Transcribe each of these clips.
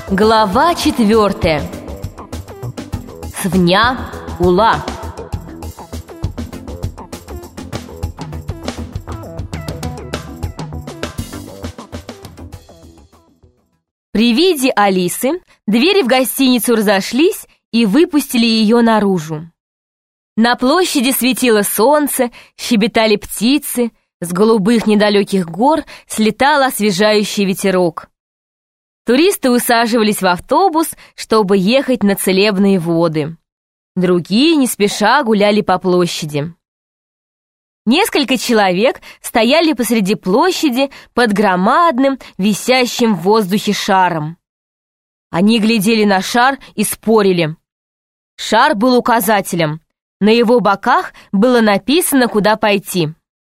Глава 4. Свня Ула. При виде Алисы двери в гостиницу разошлись и выпустили ее наружу. На площади светило солнце, щебетали птицы, с голубых недалеких гор слетал освежающий ветерок. Туристы усаживались в автобус, чтобы ехать на целебные воды. Другие не спеша гуляли по площади. Несколько человек стояли посреди площади под громадным, висящим в воздухе шаром. Они глядели на шар и спорили. Шар был указателем. На его боках было написано, куда пойти.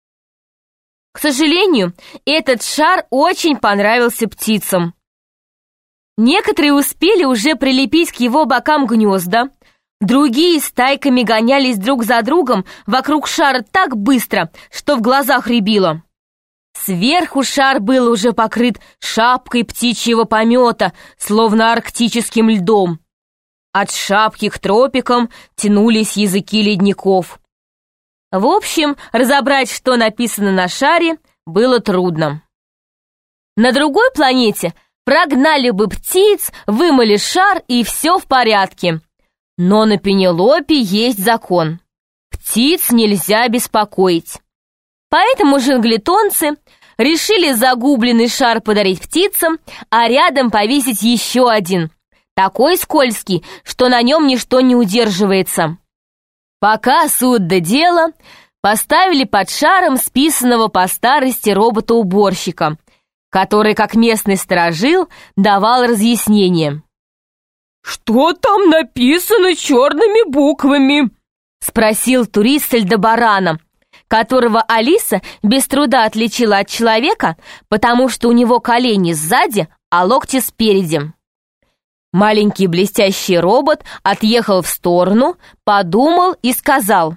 К сожалению, этот шар очень понравился птицам. Некоторые успели уже прилепить к его бокам гнезда, другие стайками гонялись друг за другом вокруг шара так быстро, что в глазах рябило. Сверху шар был уже покрыт шапкой птичьего помета, словно арктическим льдом. От шапки к тропикам тянулись языки ледников. В общем, разобрать, что написано на шаре, было трудно. На другой планете прогнали бы птиц, вымыли шар, и все в порядке. Но на Пенелопе есть закон. Птиц нельзя беспокоить. Поэтому жонглетонцы решили загубленный шар подарить птицам, а рядом повесить еще один, такой скользкий, что на нем ничто не удерживается. Пока суд до дела, поставили под шаром списанного по старости робота-уборщика, который, как местный сторожил, давал разъяснения. «Что там написано черными буквами?» — спросил турист с Альдебарана, которого Алиса без труда отличила от человека, потому что у него колени сзади, а локти спереди. Маленький блестящий робот отъехал в сторону, подумал и сказал: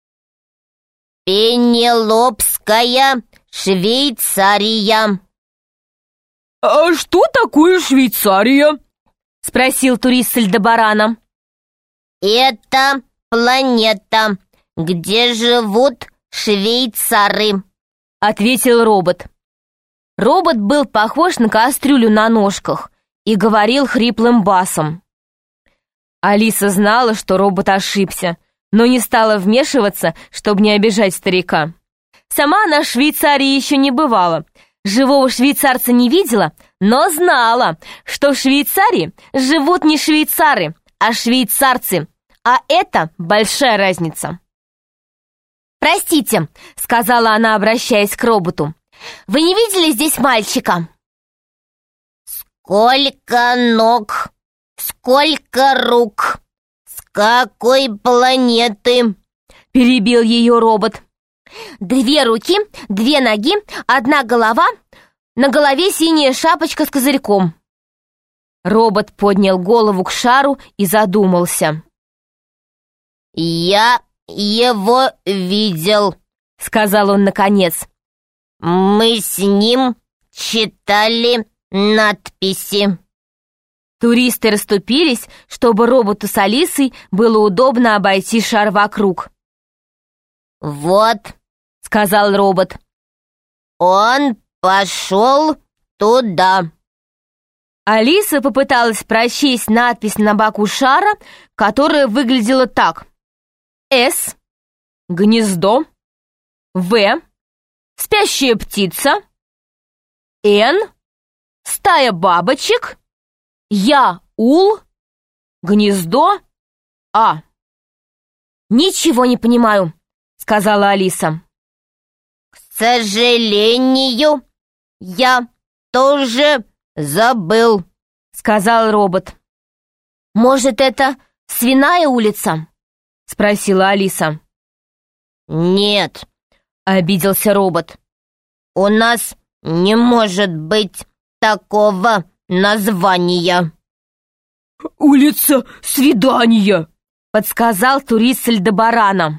«Пенелопская Швейцария». «А что такое Швейцария?» — спросил турист с Альдебарана. «Это планета, где живут швейцары», — ответил робот. Робот был похож на кастрюлю на ножках и говорил хриплым басом. Алиса знала, что робот ошибся, но не стала вмешиваться, чтобы не обижать старика. Сама она в Швейцарии еще не бывала, живого швейцарца не видела, но знала, что в Швейцарии живут не швейцары, а швейцарцы, а это большая разница. «Простите», — сказала она, обращаясь к роботу, — «вы не видели здесь мальчика?» «Сколько ног, сколько рук, с какой планеты?» — перебил ее робот. «2 руки, 2 ноги, 1 голова, на голове синяя шапочка с козырьком». Робот поднял голову к шару и задумался. «Я его видел», — сказал он наконец. «Мы с ним читали надписи». Туристы расступились, чтобы роботу с Алисой было удобно обойти шар вокруг. «Вот», — сказал робот, — «он пошел туда». Алиса попыталась прочесть надпись на боку шара, которая выглядела так: «С. Гнездо. В. Спящая птица. Н. Стая бабочек. Я. Ул. Гнездо. А». «Ничего не понимаю», — сказала Алиса. «К сожалению, я тоже забыл», — сказал робот. «Может, это Свиная улица?» — спросила Алиса. «Нет», — обиделся робот. «у нас не может быть такого названия». «Улица Свидания», — подсказал турист с Альдебарана.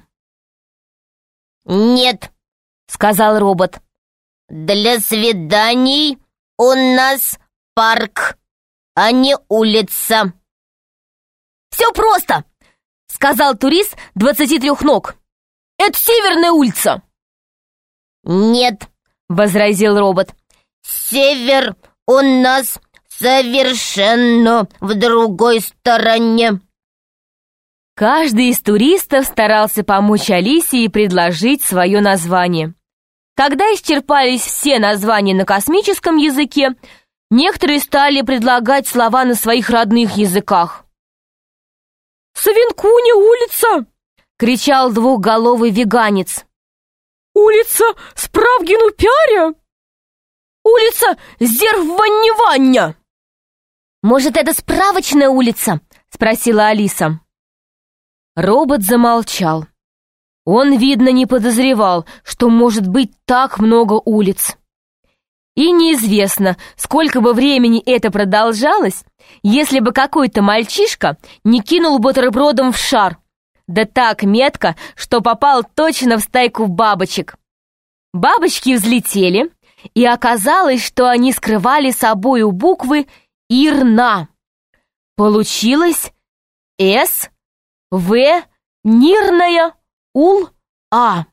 «Нет», — сказал робот. «для свиданий у нас парк». а не улица. «Все просто», — сказал турист 23 ног. «Это Северная улица». «Нет», — возразил робот. «север у нас совершенно в другой стороне». Каждый из туристов старался помочь Алисе и предложить свое название. Когда исчерпались все названия на космическом языке, некоторые стали предлагать слова на своих родных языках. «Савинкуня улица!» — кричал двухголовый веганец. «Улица Справгину-Пяря!» «Улица Зерванни-Вання!» «Может, это справочная улица?» — спросила Алиса. Робот замолчал. Он, видно, не подозревал, что может быть так много улиц. И неизвестно, сколько бы времени это продолжалось, если бы какой-то мальчишка не кинул бутербродом в шар, да так метко, что попал точно в стайку бабочек. Бабочки взлетели, и оказалось, что они скрывали собою буквы «Ирна». Получилось «С», «В», «Нирная», «Ул», «А».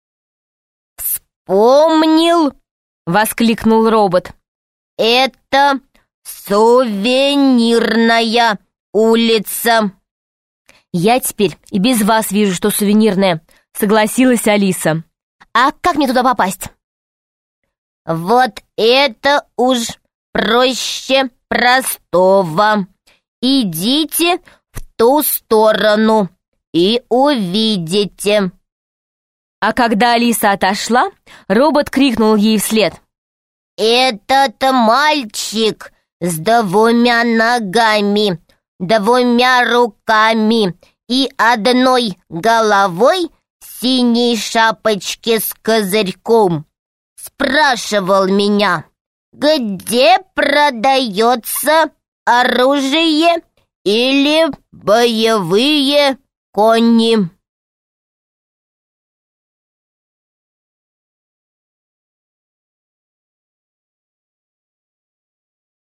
«Вспомнил!» — воскликнул робот. «Это сувенирная улица». «Я теперь и без вас вижу, что сувенирная», — согласилась Алиса. «А как мне туда попасть?» «Вот это уж проще простого. Идите в ту сторону и увидите». А когда Алиса отошла, робот крикнул ей вслед. «Этот мальчик с двумя ногами, двумя руками и одной головой в синей шапочке с козырьком спрашивал меня, где продается оружие или боевые кони».